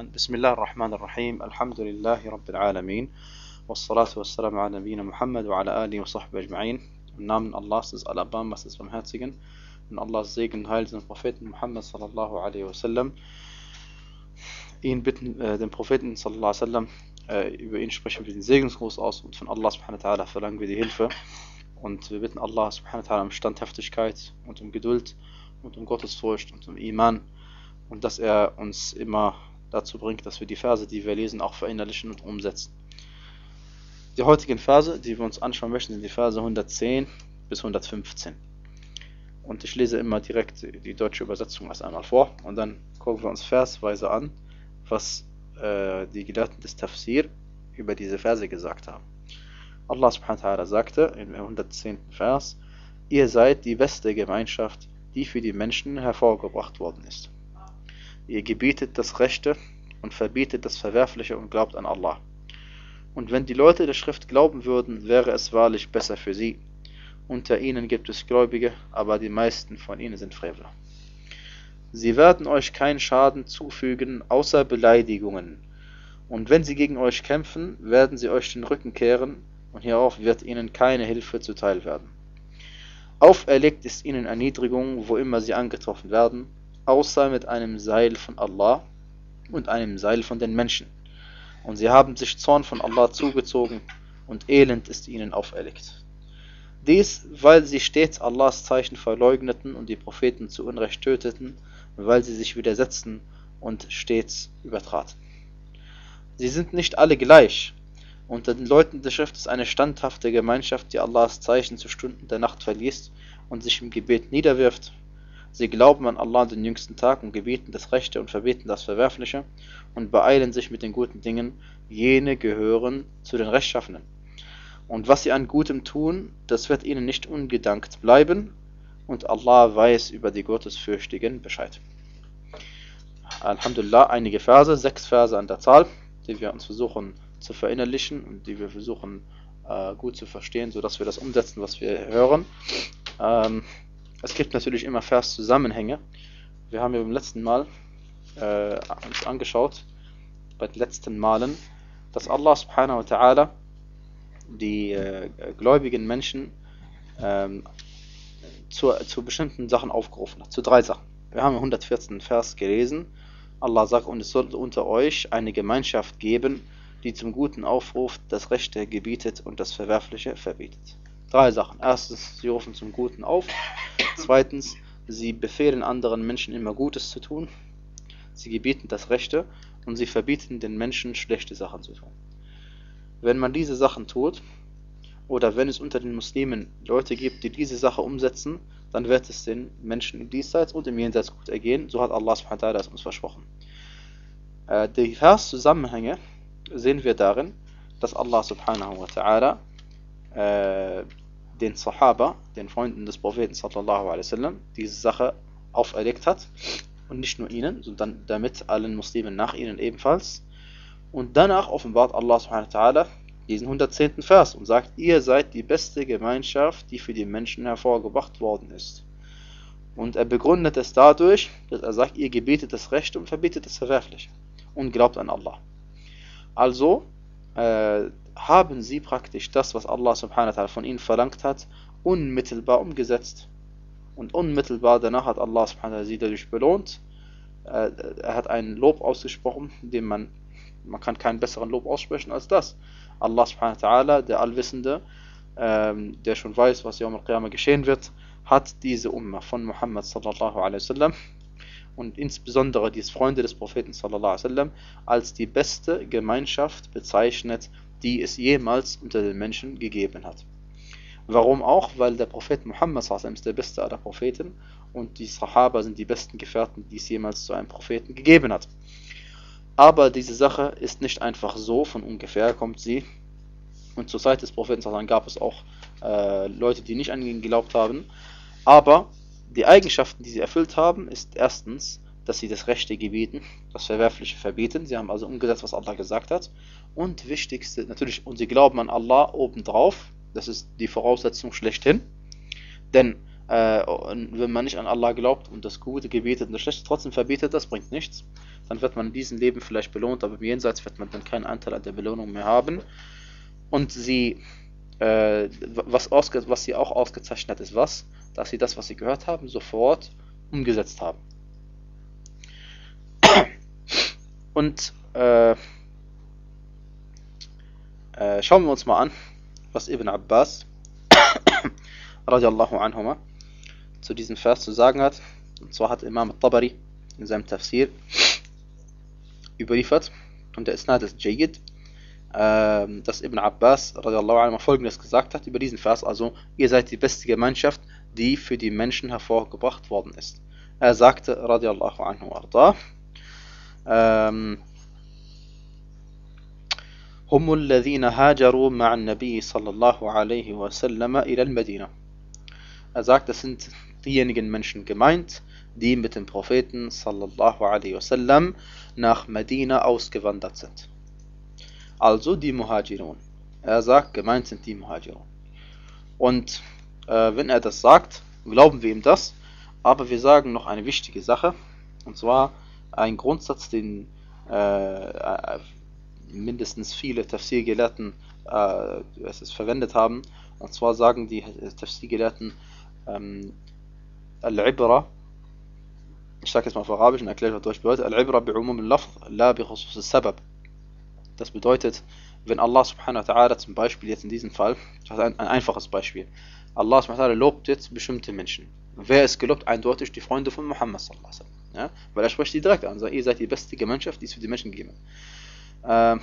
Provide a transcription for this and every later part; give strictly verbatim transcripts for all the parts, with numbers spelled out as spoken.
الرحمن بسم الله الرحمن الرحيم الحمد لله رب العالمين والصلاة والسلام على نبينا Muhammad wa ala alihi wa sahbihi ajma'in. Im Namen Allahs des Alabamas des Barmherzigen und Allahs Segen und Heil den Propheten Muhammad sallallahu alaihi wasallam. Ihn bitten, äh, den Propheten sallallahu alaihi wasallam, äh, über ihn sprechen wir den Segensgruß aus und von Allah subhanahu wa ta'ala verlangen wir die Hilfe. Und wir bitten Allah subhanahu wa ta'ala um Standhaftigkeit und um Geduld und um Gottesfurcht und um Iman. Und dass er uns immer dazu bringt, dass wir die Verse, die wir lesen, auch verinnerlichen und umsetzen. Die heutigen Verse, die wir uns anschauen möchten, sind die Verse hundertzehn bis hundertfünfzehn. Und ich lese immer direkt die deutsche Übersetzung erst einmal vor und dann gucken wir uns versweise an, was äh, die Gelehrten des Tafsir über diese Verse gesagt haben. Allah subhanahu wa ta'ala sagte im hundertzehnten Vers: Ihr seid die beste Gemeinschaft, die für die Menschen hervorgebracht worden ist. Ihr gebietet das Rechte und verbietet das Verwerfliche und glaubt an Allah. Und wenn die Leute der Schrift glauben würden, wäre es wahrlich besser für sie. Unter ihnen gibt es Gläubige, aber die meisten von ihnen sind Frevler. Sie werden euch keinen Schaden zufügen, außer Beleidigungen. Und wenn sie gegen euch kämpfen, werden sie euch den Rücken kehren, und hierauf wird ihnen keine Hilfe zuteil werden. Auferlegt ist ihnen Erniedrigung, wo immer sie angetroffen werden, außer mit einem Seil von Allah und einem Seil von den Menschen. Und sie haben sich Zorn von Allah zugezogen, und Elend ist ihnen auferlegt. Dies, weil sie stets Allahs Zeichen verleugneten und die Propheten zu Unrecht töteten, weil sie sich widersetzten und stets übertraten. Sie sind nicht alle gleich. Unter den Leuten der Schrift ist eine standhafte Gemeinschaft, die Allahs Zeichen zu Stunden der Nacht verliest und sich im Gebet niederwirft. Sie glauben an Allah den jüngsten Tag und gebieten das Rechte und verbieten das Verwerfliche und beeilen sich mit den guten Dingen. Jene gehören zu den Rechtschaffenen. Und was sie an Gutem tun, das wird ihnen nicht ungedankt bleiben, und Allah weiß über die Gottesfürchtigen Bescheid. Alhamdulillah, einige Verse, sechs Verse an der Zahl, die wir uns versuchen zu verinnerlichen und die wir versuchen äh, gut zu verstehen, sodass wir das umsetzen, was wir hören. Ähm, es gibt natürlich immer Verszusammenhänge. Wir haben ja beim letzten Mal äh, uns angeschaut, bei den letzten Malen, dass Allah subhanahu wa ta'ala die äh, gläubigen Menschen ähm, zu, zu bestimmten Sachen aufgerufen hat, zu drei Sachen. Wir haben im hundertvierzehnten Vers gelesen, Allah sagt, und es sollte unter euch eine Gemeinschaft geben, die zum Guten aufruft, das Rechte gebietet und das Verwerfliche verbietet. Drei Sachen. Erstens, sie rufen zum Guten auf. Zweitens, sie befehlen anderen Menschen immer Gutes zu tun. Sie gebieten das Rechte und sie verbieten den Menschen schlechte Sachen zu tun. Wenn man diese Sachen tut, oder wenn es unter den Muslimen Leute gibt, die diese Sache umsetzen, dann wird es den Menschen im Diesseits und im Jenseits gut ergehen. So hat Allah subhanahu wa ta'ala es uns versprochen. Äh, die Verszusammenhänge sehen wir darin, dass Allah subhanahu wa ta'ala äh, den Sahaba, den Freunden des Propheten sallallahu alaihi wasallam, diese Sache auferlegt hat, und nicht nur ihnen, sondern damit allen Muslimen nach ihnen ebenfalls. Und danach offenbart Allah subhanahu wa ta'ala diesen hundertzehnten Vers und sagt: Ihr seid die beste Gemeinschaft, die für die Menschen hervorgebracht worden ist. Und er begründet es dadurch, dass er sagt: Ihr gebietet das Rechte und verbietet das Verwerfliche und glaubt an Allah. Also äh, haben sie praktisch das, was Allah subhanahu wa ta'ala von ihnen verlangt hat, unmittelbar umgesetzt. Und unmittelbar danach hat Allah subhanahu wa ta'ala sie dadurch belohnt. Äh, er hat ein Lob ausgesprochen, dem man, man kann keinen besseren Lob aussprechen als das. Allah subhanahu wa ta'ala, der Allwissende, ähm, der schon weiß, was Yawm al-Qiyamah geschehen wird, hat diese Ummah von Muhammad sallallahu alaihi wasallam und insbesondere die Freunde des Propheten sallallahu alaihi wasallam als die beste Gemeinschaft bezeichnet, die es jemals unter den Menschen gegeben hat. Warum auch? Weil der Prophet Muhammad sallallahu alaihi wasallam ist der beste aller Propheten und die Sahaba sind die besten Gefährten, die es jemals zu einem Propheten gegeben hat. Aber diese Sache ist nicht einfach so, von ungefähr kommt sie. Und zur Zeit des Propheten sallallahu alaihi wasallam gab es auch äh, Leute, die nicht an ihn geglaubt haben. Aber die Eigenschaften, die sie erfüllt haben, ist erstens, dass sie das Rechte gebieten, das Verwerfliche verbieten. Sie haben also umgesetzt, was Allah gesagt hat. Und wichtigste, natürlich, und sie glauben an Allah obendrauf. Das ist die Voraussetzung schlechthin. Denn äh, wenn man nicht an Allah glaubt und das Gute gebietet und das Schlechte trotzdem verbietet, das bringt nichts. dann wird man in diesem Leben vielleicht belohnt, aber im Jenseits wird man dann keinen Anteil an der Belohnung mehr haben. Und sie, äh, was, ausge was sie auch ausgezeichnet hat, ist was? Dass sie das, was sie gehört haben, sofort umgesetzt haben. Und äh, äh, schauen wir uns mal an, was Ibn Abbas radiallahu anhuma zu diesem Vers zu sagen hat. Und zwar hat Imam al-Tabari in seinem Tafsir überliefert, und der Isnad ist Jayyid, äh, dass Ibn Abbas radiallahu anhu folgendes gesagt hat über diesen Vers: Also, ihr seid die beste Gemeinschaft, die für die Menschen hervorgebracht worden ist. Er sagte radiallahu anhu arda, ähm, هم الذين هاجروا مع النبي صلى الله عليه وسلم إلى المدينة. Er sagt, es sind diejenigen Menschen gemeint, die mit dem Propheten sallallahu alaihi wasallam nach Medina ausgewandert sind. Also die Muhajirun. Er sagt, gemeint sind die Muhajirun. Und äh, wenn er das sagt, glauben wir ihm das, aber wir sagen noch eine wichtige Sache, und zwar ein Grundsatz, den äh, mindestens viele Tafsir-Gelehrten äh, es verwendet haben, und zwar sagen die Tafsir-Gelehrten, ähm, Al-Ibra, ich sage jetzt mal auf Arabisch und erkläre, was Deutsch bedeutet, Al-Ibra bi'umum al-Lafz, la bi khusus al-Sabab. Das bedeutet, wenn Allah subhanahu wa ta'ala zum Beispiel jetzt in diesem Fall, das ist ein, ein einfaches Beispiel, Allah subhanahu wa ta'ala lobt jetzt bestimmte Menschen. Wer ist gelobt? Eindeutig die Freunde von Muhammad sallallahu alaihi wasallam. Ja? Weil er spricht die direkt an, sagt, ihr seid die beste Gemeinschaft, die es für die Menschen gegeben hat.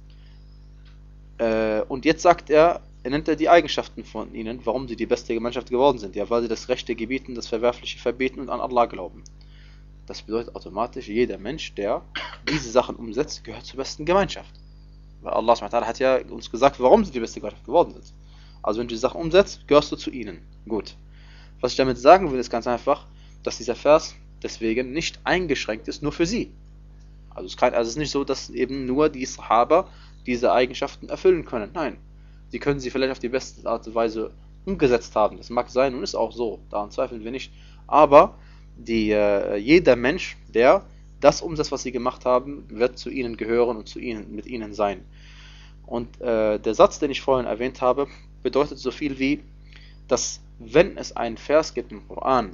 Äh, äh, und jetzt sagt er, er nennt er die Eigenschaften von ihnen, warum sie die beste Gemeinschaft geworden sind. Ja, weil sie das Rechte gebieten, das Verwerfliche verbieten und an Allah glauben. Das bedeutet automatisch, jeder Mensch, der diese Sachen umsetzt, gehört zur besten Gemeinschaft. Weil Allah subhanahu wa ta'ala hat ja uns gesagt, warum sie die beste Gemeinschaft geworden sind. Also wenn du die Sachen umsetzt, gehörst du zu ihnen. Gut. Was ich damit sagen will, ist ganz einfach, dass dieser Vers deswegen nicht eingeschränkt ist, nur für sie. Also es, kann, also es ist nicht so, dass eben nur die Sahaba diese Eigenschaften erfüllen können. Nein. Sie können sie vielleicht auf die beste Art und Weise umgesetzt haben. Das mag sein und ist auch so. Daran zweifeln wir nicht. Aber die, äh, jeder Mensch, der das umsetzt, was sie gemacht haben, wird zu ihnen gehören und zu ihnen, mit ihnen sein. Und äh, der Satz, den ich vorhin erwähnt habe, bedeutet so viel wie, dass wenn es einen Vers gibt im Koran,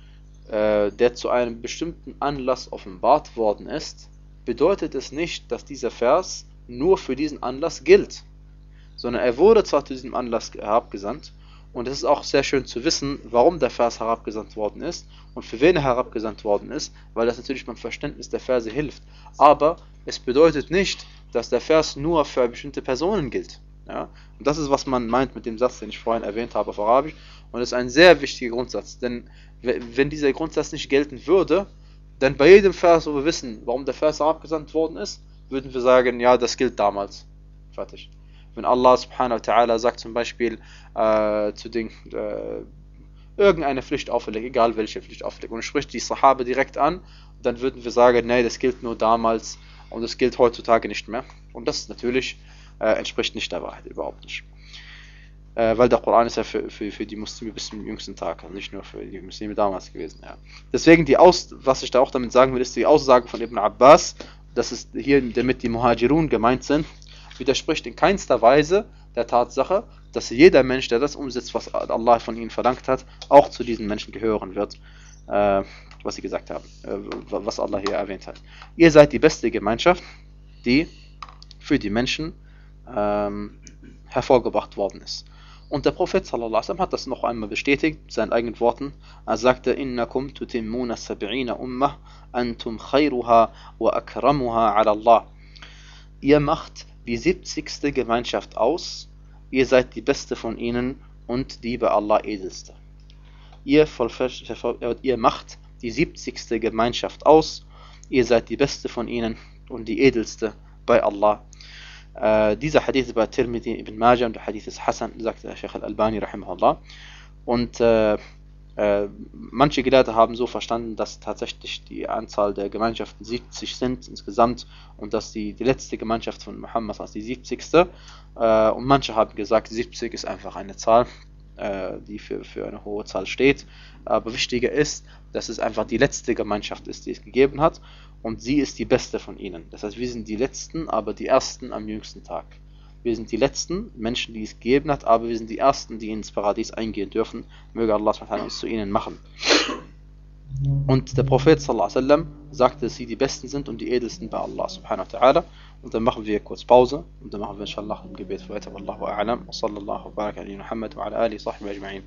äh, der zu einem bestimmten Anlass offenbart worden ist, bedeutet es nicht, dass dieser Vers nur für diesen Anlass gilt, sondern er wurde zwar zu diesem Anlass herabgesandt, und es ist auch sehr schön zu wissen, warum der Vers herabgesandt worden ist und für wen er herabgesandt worden ist, weil das natürlich beim Verständnis der Verse hilft. Aber es bedeutet nicht, dass der Vers nur für bestimmte Personen gilt. Ja? Und das ist, was man meint mit dem Satz, den ich vorhin erwähnt habe auf Arabisch. Und das ist ein sehr wichtiger Grundsatz, denn wenn dieser Grundsatz nicht gelten würde, dann bei jedem Vers, wo wir wissen, warum der Vers herabgesandt worden ist, würden wir sagen, ja, das gilt damals. Fertig. Wenn Allah subhanahu wa ta'ala sagt zum Beispiel äh, zu den äh, irgendeine Pflicht auferlegt, egal welche Pflicht auferlegt, und spricht die Sahabe direkt an, dann würden wir sagen, nee, das gilt nur damals und das gilt heutzutage nicht mehr. Und das natürlich äh, entspricht nicht der Wahrheit, überhaupt nicht. Äh, weil der Koran ist ja für, für, für die Muslime bis zum jüngsten Tag, also nicht nur für die Muslime damals gewesen. Ja. Deswegen, die Aus, was ich da auch damit sagen will, ist die Aussage von Ibn Abbas, dass es hier damit die Muhajirun gemeint sind, widerspricht in keinster Weise der Tatsache, dass jeder Mensch, der das umsetzt, was Allah von ihnen verlangt hat, auch zu diesen Menschen gehören wird, äh, was sie gesagt haben, äh, was Allah hier erwähnt hat. Ihr seid die beste Gemeinschaft, die für die Menschen ähm, hervorgebracht worden ist. Und der Prophet sallallahu alaihi wasallam hat das noch einmal bestätigt, mit seinen eigenen Worten. Er sagte, innakum tutimmuna sab'ina ummah, antum khayruha wa akramuha ala Allah. Ihr macht die siebzigste Gemeinschaft aus, ihr seid die beste von ihnen und die bei Allah edelste. Ihr, ihr macht die siebzigste Gemeinschaft aus, ihr seid die beste von ihnen und die edelste bei Allah. Äh, dieser Hadith bei Tirmidhi ibn Majah und der Hadith ist Hassan, sagt der Sheikh al-Albani rahimahullah. Und äh, Äh, manche Gelehrte haben so verstanden, dass tatsächlich die Anzahl der Gemeinschaften siebzig sind insgesamt und dass die, die letzte Gemeinschaft von Muhammad als die siebzigste. Äh, und manche haben gesagt, siebzig ist einfach eine Zahl, äh, die für, für eine hohe Zahl steht. Aber wichtiger ist, dass es einfach die letzte Gemeinschaft ist, die es gegeben hat. Und sie ist die beste von ihnen. Das heißt, wir sind die Letzten, aber die Ersten am jüngsten Tag. Wir sind die letzten Menschen, die es gegeben hat, aber wir sind die Ersten, die ins Paradies eingehen dürfen. Möge Allah subhanahu wa ta'ala es zu ihnen machen. Und der Prophet sallallahu alaihi wasallam sagte, dass sie die Besten sind und die Edelsten bei Allah subhanahu wa ta'ala. Und dann machen wir kurz Pause und dann machen wir inshallah im Gebet weiter. Wallahu a'lam. Wa sallallahu wa baraka ala Muhammad wa ala alihi sahbihi ajma'in.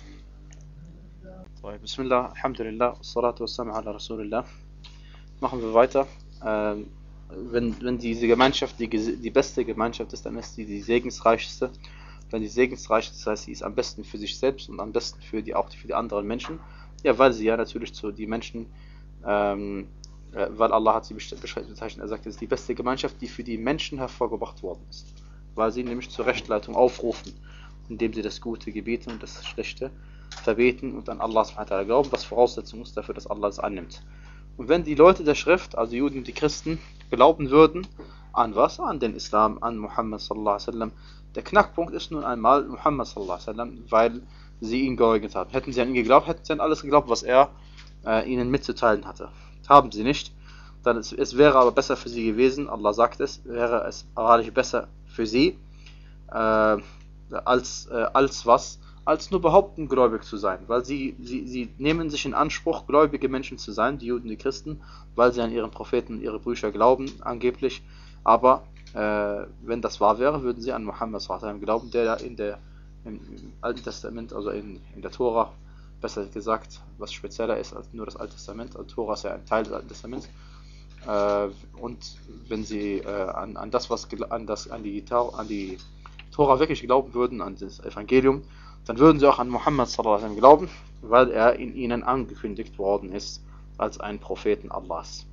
Bismillah, alhamdulillah, wassalatu wassalamu ala rasulillah. Machen wir weiter. Ähm, wenn, wenn diese Gemeinschaft die, die beste Gemeinschaft ist, dann ist sie die segensreichste. Wenn die segensreichste, das heißt, sie ist am besten für sich selbst und am besten für die, auch für die anderen Menschen. Ja, weil sie ja natürlich zu die Menschen, ähm, äh, weil Allah hat sie bezeichnet, er sagt, es ist die beste Gemeinschaft, die für die Menschen hervorgebracht worden ist. Weil sie nämlich zur Rechtleitung aufrufen, indem sie das Gute gebieten und das Schlechte verbeten und an Allah subhanahu wa ta'ala glauben, was Voraussetzung ist dafür, dass Allah es annimmt. Und wenn die Leute der Schrift, also Juden und die Christen, glauben würden, an was? An den Islam, an Muhammad sallallahu alaihi wasallam. Der Knackpunkt ist nun einmal Muhammad sallallahu alaihi wasallam, weil sie ihn geleugnet haben. Hätten sie an ihn geglaubt, hätten sie an alles geglaubt, was er äh, ihnen mitzuteilen hatte. Haben sie nicht. Dann es, es wäre aber besser für sie gewesen, Allah sagt es, wäre es wahrlich besser für sie, äh, als, äh, als was? Als nur behaupten, gläubig zu sein. Weil sie, sie, sie nehmen sich in Anspruch, gläubige Menschen zu sein, die Juden, die Christen, weil sie an ihren Propheten, ihre Bücher glauben, angeblich. Aber äh, wenn das wahr wäre, würden sie an Muhammad sallallahu alaihi wasallam glauben, der in der, im, im Alten Testament, also in, in der Tora, besser gesagt, was spezieller ist als nur das Alte Testament. Also Tora ist ja ein Teil des Alten Testaments. Äh, und wenn sie äh, an, an das, was an, das, an, die, an die Tora wirklich glauben würden, an das Evangelium, dann würden sie auch an Muhammad sallallahu alaihi wasallam glauben, weil er in ihnen angekündigt worden ist als ein Propheten Allahs.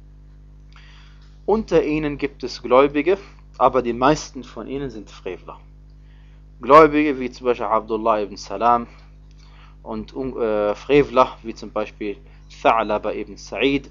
Unter ihnen gibt es Gläubige, aber die meisten von ihnen sind Frevler. Gläubige wie zum Beispiel Abdullah ibn Salam und äh, Frevler wie zum Beispiel Tha'laba ibn Sa'id.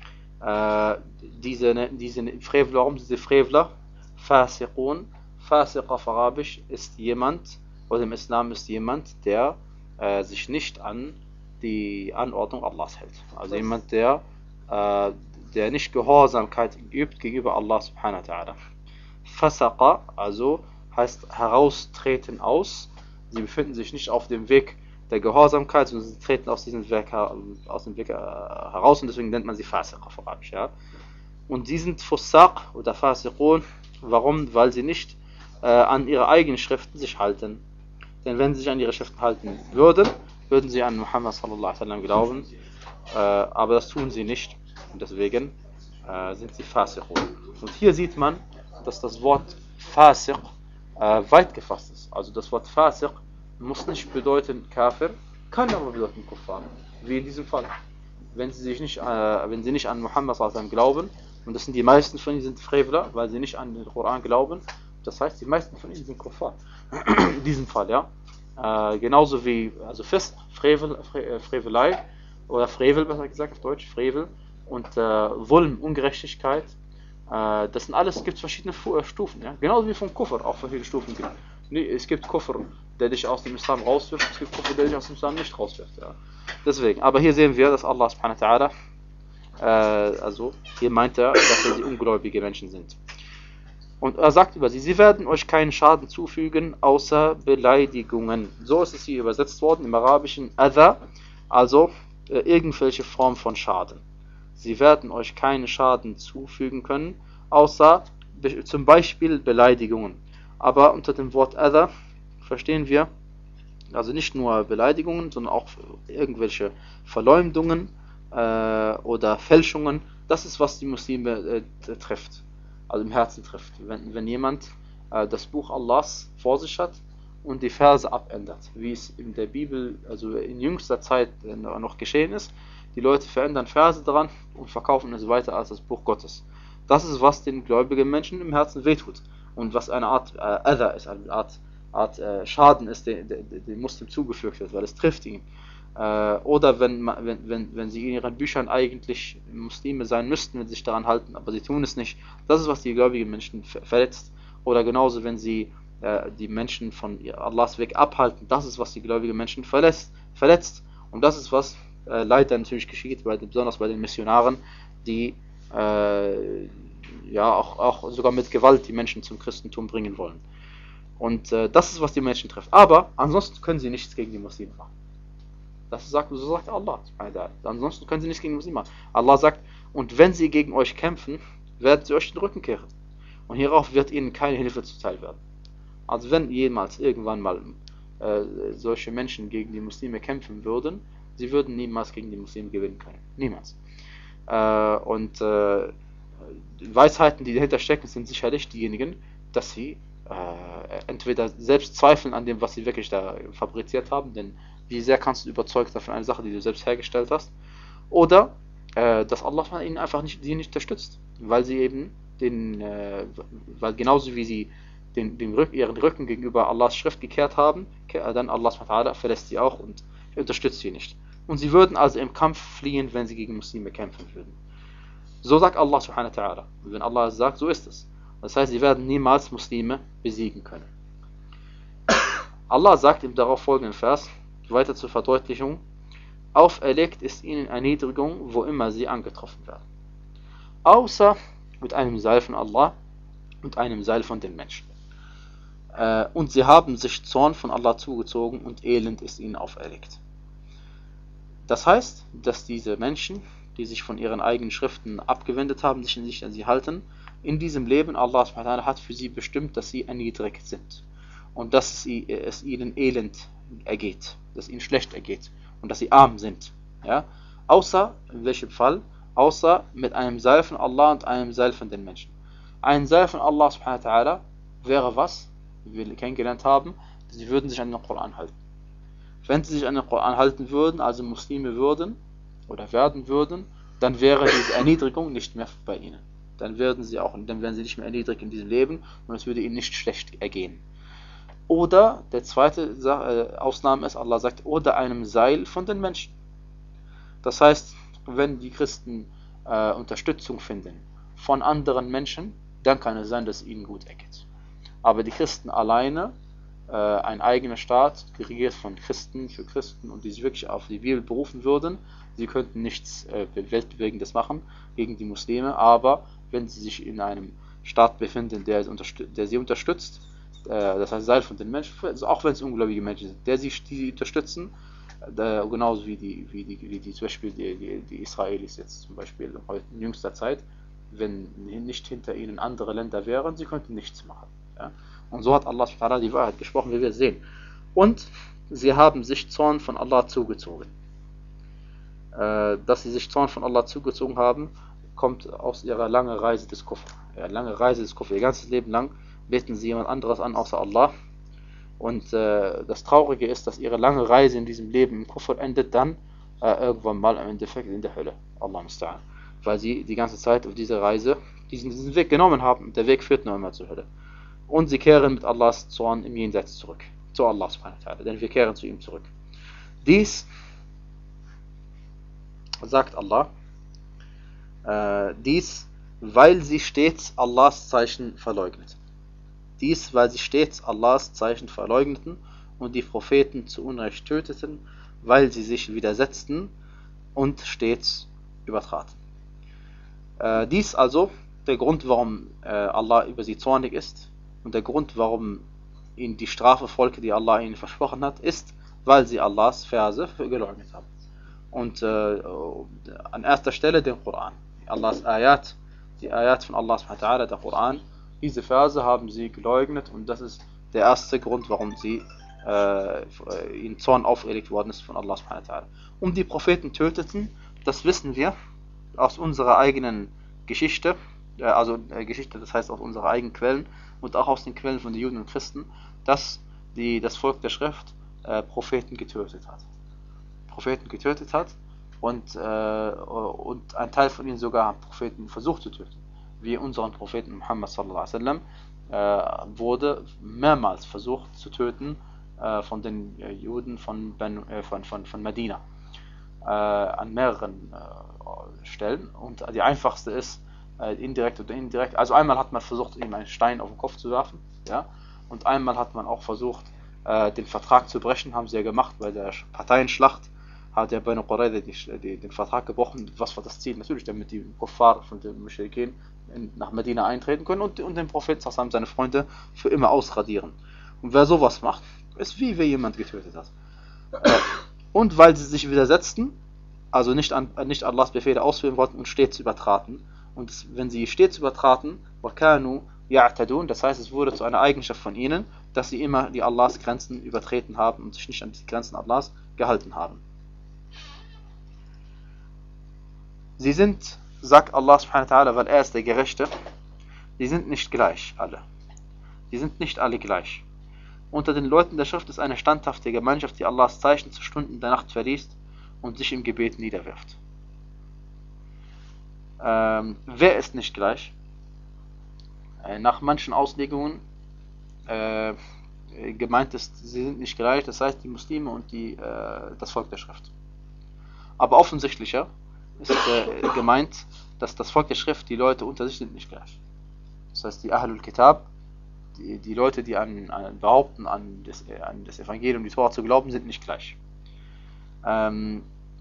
Äh, diese, diese Frevler, warum diese Frevler? Fasiqun. Fasiq auf Arabisch ist jemand, oder im Islam ist jemand, der äh, sich nicht an die Anordnung Allahs hält. Also jemand, der, äh, der nicht Gehorsamkeit übt gegenüber Allah subhanahu wa ta'ala. Fasaqa, also heißt heraustreten aus. Sie befinden sich nicht auf dem Weg der Gehorsamkeit, sondern sie treten aus diesem Weg, aus dem Weg äh, heraus und deswegen nennt man sie Fasiq auf Arabisch. Ja? Und die sind Fusaq oder Fasiqun. Warum? Weil sie nicht äh, an ihre eigenen Schriften sich halten. Denn wenn sie sich an ihre Schriften halten würden, würden sie an Muhammad sallallahu alaihi wasallam glauben, äh, aber das tun sie nicht und deswegen äh, sind sie Fasiqun. Und hier sieht man, dass das Wort Fasiq äh, weit gefasst ist. Also das Wort Fasiq muss nicht bedeuten Kafir, kann aber bedeuten Kuffar, wie in diesem Fall. Wenn sie sich nicht, äh, wenn sie nicht an Muhammad sallallahu alaihi wasallam glauben, und das sind die meisten von ihnen sind Frevler, weil sie nicht an den Koran glauben, das heißt, die meisten von ihnen sind Kuffar. In diesem Fall, ja. Äh, genauso wie, also Fest, Frevel, Fre, Frevelei, oder Frevel, besser gesagt auf Deutsch, Frevel, und äh, Wulm, Ungerechtigkeit, äh, das sind alles, es gibt verschiedene Stufen, ja. Genauso wie vom Kuffer auch verschiedene Stufen gibt. Nee, es gibt Kuffer, der dich aus dem Islam rauswirft, es gibt Kuffer, der dich aus dem Islam nicht rauswirft, ja. Deswegen, aber hier sehen wir, dass Allah subhanahu wa ta'ala, äh, also hier meint er, dass er die ungläubige Menschen sind. Und er sagt über sie, sie werden euch keinen Schaden zufügen, außer Beleidigungen. So ist es hier übersetzt worden im Arabischen Adha, also äh, irgendwelche Form von Schaden. Sie werden euch keinen Schaden zufügen können, außer be zum Beispiel Beleidigungen. Aber unter dem Wort Adha verstehen wir also nicht nur Beleidigungen, sondern auch irgendwelche Verleumdungen äh, oder Fälschungen. Das ist, was die Muslime äh, trifft. Also im Herzen trifft. Wenn, wenn jemand äh, das Buch Allahs vor sich hat und die Verse abändert, wie es in der Bibel, also in jüngster Zeit äh, noch geschehen ist, die Leute verändern Verse dran und verkaufen es weiter als das Buch Gottes. Das ist, was den gläubigen Menschen im Herzen wehtut und was eine Art äh, Adha ist, eine Art, Art äh, Schaden ist, der dem Muslim zugefügt wird, weil es trifft ihn. Äh, oder wenn, wenn, wenn, wenn sie in ihren Büchern eigentlich Muslime sein müssten, wenn sie sich daran halten, aber sie tun es nicht. Das ist, was die gläubigen Menschen ver verletzt. Oder genauso, wenn sie äh, die Menschen von Allahs Weg abhalten. Das ist, was die gläubigen Menschen verletzt. verletzt. Und das ist, was äh, leider natürlich geschieht, bei, besonders bei den Missionaren, die äh, ja auch, auch sogar mit Gewalt die Menschen zum Christentum bringen wollen. Und äh, das ist, was die Menschen trifft. Aber ansonsten können sie nichts gegen die Muslime machen. Das sagt, so sagt Allah. Ansonsten können sie nichts gegen die Muslime machen. Allah sagt, und wenn sie gegen euch kämpfen, werden sie euch den Rücken kehren. Und hierauf wird ihnen keine Hilfe zuteil werden. Also wenn jemals irgendwann mal äh, solche Menschen gegen die Muslime kämpfen würden, sie würden niemals gegen die Muslime gewinnen können. Niemals. Äh, und äh, Weisheiten, die dahinter stecken, sind sicherlich diejenigen, dass sie äh, entweder selbst zweifeln an dem, was sie wirklich da fabriziert haben, denn wie sehr kannst du überzeugt sein von einer Sache, die du selbst hergestellt hast, oder äh, dass Allah ihnen einfach nicht, sie nicht unterstützt, weil sie eben den, äh, weil genauso wie sie den, den Rück, ihren Rücken gegenüber Allahs Schrift gekehrt haben, dann Allah verlässt sie auch und unterstützt sie nicht. Und sie würden also im Kampf fliehen, wenn sie gegen Muslime kämpfen würden. So sagt Allah subhanahu wa ta'ala. Und wenn Allah es sagt, so ist es. Das heißt, sie werden niemals Muslime besiegen können. Allah sagt im darauf folgenden Vers, weiter zur Verdeutlichung, auferlegt ist ihnen Erniedrigung, wo immer sie angetroffen werden. Außer mit einem Seil von Allah und einem Seil von den Menschen. Äh, und sie haben sich Zorn von Allah zugezogen und Elend ist ihnen auferlegt. Das heißt, dass diese Menschen, die sich von ihren eigenen Schriften abgewendet haben, sich nicht an sie halten, in diesem Leben, Allah subhanahu wa ta'ala hat für sie bestimmt, dass sie erniedrigt sind. Und dass es, es ihnen elend ergeht, dass es ihnen schlecht ergeht und dass sie arm sind. Ja? Außer, in welchem Fall? Außer mit einem Seil von Allah und einem Seil von den Menschen. Ein Seil von Allah subhanahu wa ta'ala wäre was? Wie wir kennengelernt haben, sie würden sich an den Koran halten. Wenn sie sich an den Koran halten würden, also Muslime würden oder werden würden, dann wäre diese Erniedrigung nicht mehr bei ihnen. Dann würden sie auch, dann wären sie nicht mehr erniedrigt in diesem Leben und es würde ihnen nicht schlecht ergehen. Oder der zweite äh, Ausnahme ist, Allah sagt, oder einem Seil von den Menschen. Das heißt, wenn die Christen äh, Unterstützung finden von anderen Menschen, dann kann es sein, dass es ihnen gut ergeht. Aber die Christen alleine, äh, ein eigener Staat, regiert von Christen für Christen und die sich wirklich auf die Bibel berufen würden, sie könnten nichts äh, Weltbewegendes machen gegen die Muslime, aber wenn sie sich in einem Staat befinden, der, der sie unterstützt, äh, das heißt Seil von den Menschen, also auch wenn es ungläubige Menschen sind, der sie, die sie unterstützen, äh, genauso wie die, wie die, wie die zum Beispiel die, die, die Israelis jetzt zum Beispiel in jüngster Zeit, wenn nicht hinter ihnen andere Länder wären, sie könnten nichts machen. Ja? Und so hat Allah die Wahrheit gesprochen, wie wir sehen. Und sie haben sich Zorn von Allah zugezogen. Äh, dass sie sich Zorn von Allah zugezogen haben, kommt aus ihrer langen Reise des Kufr. Ja, lange Reise des Kufr. Ihr ganzes Leben lang beten sie jemand anderes an, außer Allah. Und äh, das Traurige ist, dass ihre lange Reise in diesem Leben im Kufr endet dann äh, irgendwann mal im Endeffekt in der Hölle. Allah musta'an. Weil sie die ganze Zeit auf dieser Reise diesen, diesen Weg genommen haben. Der Weg führt noch einmal zur Hölle. Und sie kehren mit Allahs Zorn im Jenseits zurück. Zu Allah subhanahu wa ta'ala. Denn wir kehren zu ihm zurück. Dies sagt Allah, äh, dies, weil sie stets Allahs Zeichen verleugneten. Dies, weil sie stets Allahs Zeichen verleugneten und die Propheten zu Unrecht töteten, weil sie sich widersetzten und stets übertraten. Äh, dies also der Grund, warum äh, Allah über sie zornig ist und der Grund, warum ihnen die Strafe folgte, die Allah ihnen versprochen hat, ist, weil sie Allahs Verse geleugnet haben. Und äh, an erster Stelle den Koran. Allahs Ayat, die Ayat von Allah subhanahu wa ta'ala, der Koran, diese Verse haben sie geleugnet und das ist der erste Grund, warum sie äh, ihnen Zorn auferlegt worden ist von Allah subhanahu wa ta'ala. Und die Propheten töteten, das wissen wir aus unserer eigenen Geschichte, äh, also äh, Geschichte, das heißt aus unserer eigenen Quellen und auch aus den Quellen von den Juden und Christen, dass die, das Volk der Schrift äh, Propheten getötet hat. Propheten getötet hat und, äh, und ein Teil von ihnen sogar Propheten versucht zu töten. Wie unseren Propheten Muhammad sallallahu alaihi wasallam äh, wurde mehrmals versucht zu töten äh, von den äh, Juden von, ben, äh, von, von, von Medina äh, an mehreren äh, Stellen und die einfachste ist äh, indirekt oder indirekt. Also einmal hat man versucht, ihm einen Stein auf den Kopf zu werfen, ja, Und einmal hat man auch versucht, äh, den Vertrag zu brechen, haben sie ja gemacht bei der Parteienschlacht, hat der Banu Qurayza die, die, den Vertrag gebrochen. Was war das Ziel? Natürlich, damit die Kuffar von den Muschrikin nach Medina eintreten können und, und den Propheten zusammen seine Freunde für immer ausradieren. Und wer sowas macht, ist wie wer jemand getötet hat. Äh, und weil sie sich widersetzten, also nicht, an, nicht Allahs Befehle ausführen wollten und stets übertraten. Und wenn sie stets übertraten, وَكَانُوا يَعْتَدُونَ, das heißt, es wurde zu einer Eigenschaft von ihnen, dass sie immer die Allahs Grenzen übertreten haben und sich nicht an die Grenzen Allahs gehalten haben. Sie sind, sagt Allah subhanahu wa ta'ala, weil er ist der Gerechte, sie sind nicht gleich, alle. Sie sind nicht alle gleich. Unter den Leuten der Schrift ist eine standhafte Gemeinschaft, die Allahs Zeichen zu Stunden der Nacht verliest und sich im Gebet niederwirft. Ähm, wer ist nicht gleich? Äh, nach manchen Auslegungen äh, gemeint ist, sie sind nicht gleich, das heißt die Muslime und die, äh, das Volk der Schrift. Aber offensichtlicher ist äh, gemeint, dass das Volk der Schrift, die Leute unter sich sind nicht gleich. Das heißt, die Ahlul Kitab, die, die Leute, die an, an behaupten, an das, an das Evangelium, die Tora zu glauben, sind nicht gleich. Ähm,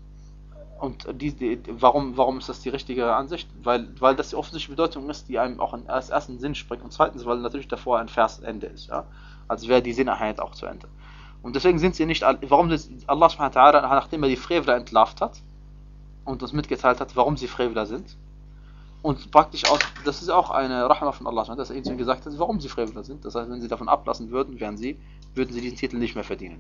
und die, die, warum, warum ist das die richtige Ansicht? Weil, weil das die offensichtliche Bedeutung ist, die einem auch als ersten Sinn springt. Und zweitens, weil natürlich davor ein Versende ist. Ja? Also wäre die Sinneinheit auch zu Ende. Und deswegen sind sie nicht, warum sind Allah subhanahu wa ta'ala, nachdem er die Frevler entlarvt hat und uns mitgeteilt hat, warum sie Frevler sind, und praktisch auch, das ist auch eine Rahma von Allah, dass er ihnen gesagt hat, warum sie Frevler sind. Das heißt, wenn sie davon ablassen würden, wären sie, würden sie diesen Titel nicht mehr verdienen.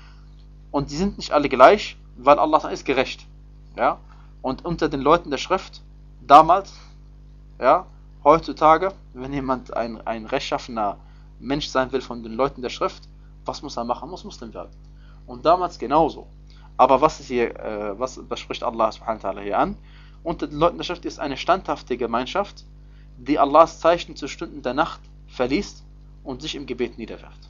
Und die sind nicht alle gleich, weil Allah ist gerecht. Ja? Und unter den Leuten der Schrift, damals, ja, heutzutage, wenn jemand ein, ein rechtschaffener Mensch sein will von den Leuten der Schrift, was muss er machen? Muss Muslim werden. Und damals genauso. Aber was ist hier, äh, was, was spricht Allah subhanahu wa ta'ala hier an? Unter den Leuten der Schrift ist eine standhafte Gemeinschaft, die Allahs Zeichen zu Stunden der Nacht verliest und sich im Gebet niederwirft.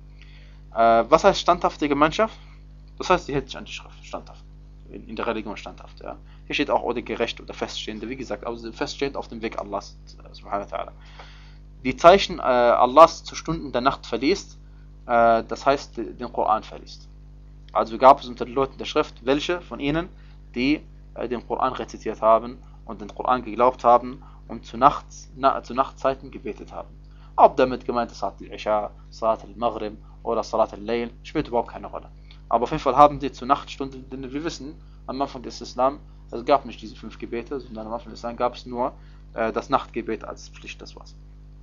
Äh, was heißt standhafte Gemeinschaft? Das heißt, sie hält sich an die Schrift, standhaft. In, in der Religion standhaft. Ja. Hier steht auch oder gerecht oder feststehende, wie gesagt, also feststehend auf dem Weg Allahs subhanahu wa ta'ala. Die Zeichen äh, Allahs zu Stunden der Nacht verliest, äh, das heißt, den Koran verliest. Also gab es unter den Leuten der Schrift welche von ihnen, die äh, den Koran rezitiert haben und den Koran geglaubt haben und zu, Nacht, na, zu Nachtzeiten gebetet haben. Ob damit gemeint ist Salat al-Isha, Salat al-Maghrib oder Salat al-Layl, spielt überhaupt keine Rolle. Aber auf jeden Fall haben die zu Nachtstunden, denn wir wissen, am Anfang des Islam, es gab nicht diese fünf Gebete, sondern am Anfang des Islam gab es nur äh, das Nachtgebet als Pflicht, das war's.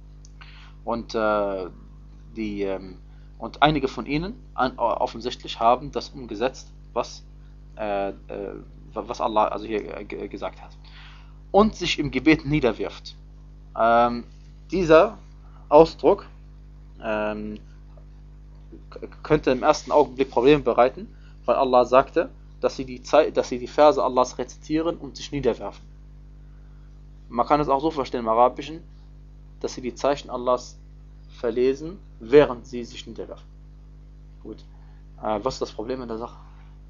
Und, äh, die, ähm, und einige von ihnen an, offensichtlich haben das umgesetzt, was, äh, äh, was Allah also hier äh, gesagt hat. Und sich im Gebet niederwirft. Ähm, dieser Ausdruck ähm, könnte im ersten Augenblick Probleme bereiten, weil Allah sagte, dass sie die, Zei- dass sie die Verse Allahs rezitieren und sich niederwerfen. Man kann es auch so verstehen im Arabischen, dass sie die Zeichen Allahs verlesen, während sie sich niederwerfen. Gut. Äh, was ist das Problem in der Sache?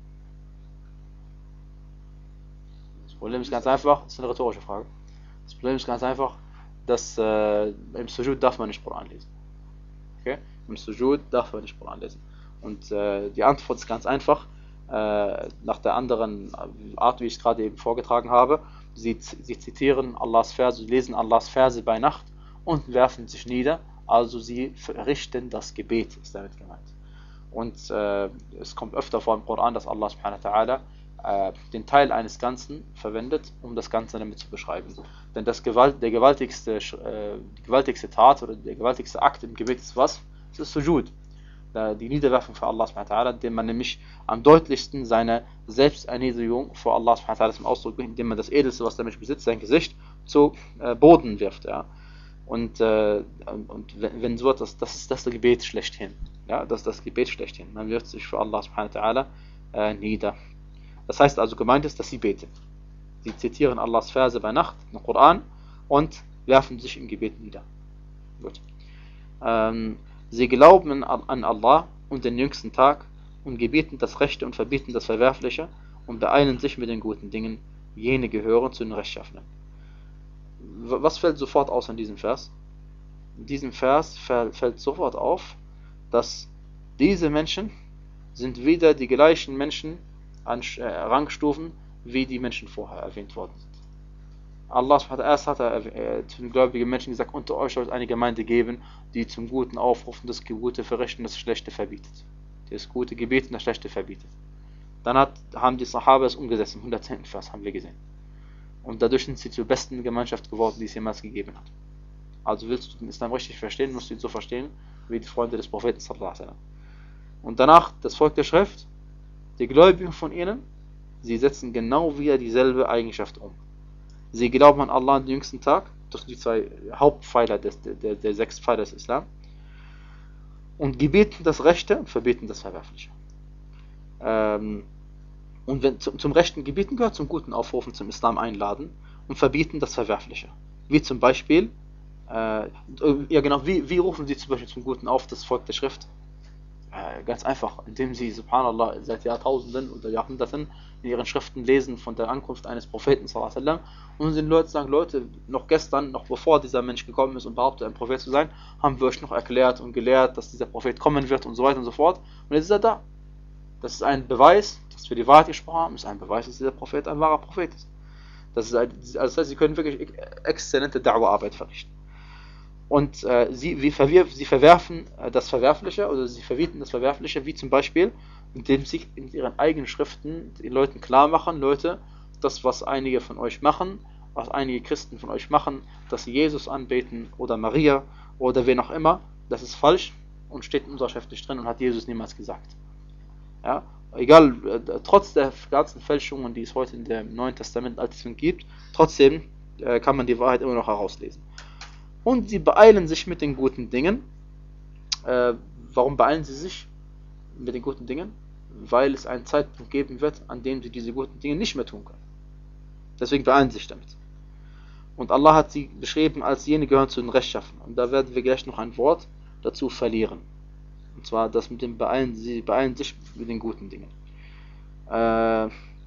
Das Problem ist ganz einfach, das ist eine rhetorische Frage. Das Problem ist ganz einfach, dass äh, im Sujud darf man nicht Koran lesen. Okay? Im Sujud darf man nicht Koran lesen. Und äh, die Antwort ist ganz einfach. Äh, nach der anderen Art, wie ich es gerade eben vorgetragen habe, sie, sie zitieren Allahs Verse, sie lesen Allahs Verse bei Nacht und werfen sich nieder, also sie verrichten das Gebet, ist damit gemeint. Und äh, es kommt öfter vor im Koran, dass Allah subhanahu wa ta'ala äh, den Teil eines Ganzen verwendet, um das Ganze damit zu beschreiben. Denn das Gewalt, der gewaltigste, äh, die gewaltigste Tat oder der gewaltigste Akt im Gebet ist was? Es ist Sujud. Die Niederwerfung für Allah subhanahu wa ta'ala, indem man nämlich am deutlichsten seine Selbsterniedrigung vor Allah subhanahu wa ta'ala zum Ausdruck bringt, indem man das Edelste, was der Mensch besitzt, sein Gesicht, zu äh, Boden wirft. Ja. Und, äh, und wenn, wenn so etwas, das ist das Gebet schlechthin. Ja, das ist das Gebet schlechthin. Man wirft sich für Allah subhanahu wa ta'ala äh, nieder. Das heißt also, gemeint ist, dass sie beten. Sie zitieren Allahs Verse bei Nacht, den Koran, und werfen sich im Gebet nieder. Gut. Ähm, Sie glauben an Allah und den jüngsten Tag und gebieten das Rechte und verbieten das Verwerfliche und beeilen sich mit den guten Dingen. Jene gehören zu den Rechtschaffenen. Was fällt sofort aus an diesem Vers? in diesem Vers fällt sofort auf, dass diese Menschen sind wieder die gleichen Menschen an Rangstufen, wie die Menschen vorher erwähnt worden sind. Allah erst hat er äh, zu den gläubigen Menschen gesagt, unter euch soll es eine Gemeinde geben, die zum Guten aufrufen, das Gute verrichten, das Schlechte verbietet. Die das Gute gebeten, das Schlechte verbietet. Dann hat, haben die Sahaba es umgesetzt, im hundertzehnten Vers haben wir gesehen. Und dadurch sind sie zur besten Gemeinschaft geworden, die es jemals gegeben hat. Also willst du den Islam richtig verstehen, musst du ihn so verstehen, wie die Freunde des Propheten sallallahu alaihi wasallam. Und danach das Volk der Schrift, die Gläubigen von ihnen, sie setzen genau wieder dieselbe Eigenschaft um. Sie glauben an Allah am jüngsten Tag, das sind die zwei Hauptpfeiler des, der, der sechs Pfeiler des Islam, und gebeten das Rechte und verbieten das Verwerfliche. Ähm, und wenn, zum, zum rechten Gebieten gehört zum guten Aufrufen, zum Islam einladen und verbieten das Verwerfliche. Wie zum Beispiel, äh, ja genau, wie, wie rufen sie zum Beispiel zum Guten auf, das Volk der Schrift? Äh, ganz einfach, indem sie, subhanallah, seit Jahrtausenden oder Jahrhunderten in ihren Schriften lesen von der Ankunft eines Propheten sallallahu alaihi wasallam und den Leuten sagen, Leute, noch gestern, noch bevor dieser Mensch gekommen ist und behauptet, ein Prophet zu sein, haben wir euch noch erklärt und gelehrt, dass dieser Prophet kommen wird und so weiter und so fort. Und jetzt ist er da. Das ist ein Beweis, dass wir die Wahrheit gesprochen haben, ist ein Beweis, dass dieser Prophet ein wahrer Prophet ist. Das ist ein, also das heißt, sie können wirklich exzellente Da'wa-Arbeit verrichten. Und äh, sie, wie verwir sie verwerfen äh, das Verwerfliche oder sie verbieten das Verwerfliche, wie zum Beispiel, indem sie in ihren eigenen Schriften den Leuten klar machen, Leute, das, was einige von euch machen, was einige Christen von euch machen, dass sie Jesus anbeten oder Maria oder wen auch immer, das ist falsch und steht in unserer Schrift nicht drin und hat Jesus niemals gesagt. Ja? Egal, äh, trotz der ganzen Fälschungen, die es heute in dem Neuen Testament Alten Testament gibt, trotzdem äh, kann man die Wahrheit immer noch herauslesen. Und sie beeilen sich mit den guten Dingen. Äh, warum beeilen sie sich mit den guten Dingen? Weil es einen Zeitpunkt geben wird, an dem sie diese guten Dinge nicht mehr tun können. Deswegen beeilen sie sich damit. Und Allah hat sie beschrieben, als jene gehören zu den Rechtschaffenen. Und da werden wir gleich noch ein Wort dazu verlieren. Und zwar das mit dem Beeilen, sie beeilen sich mit den guten Dingen. Äh,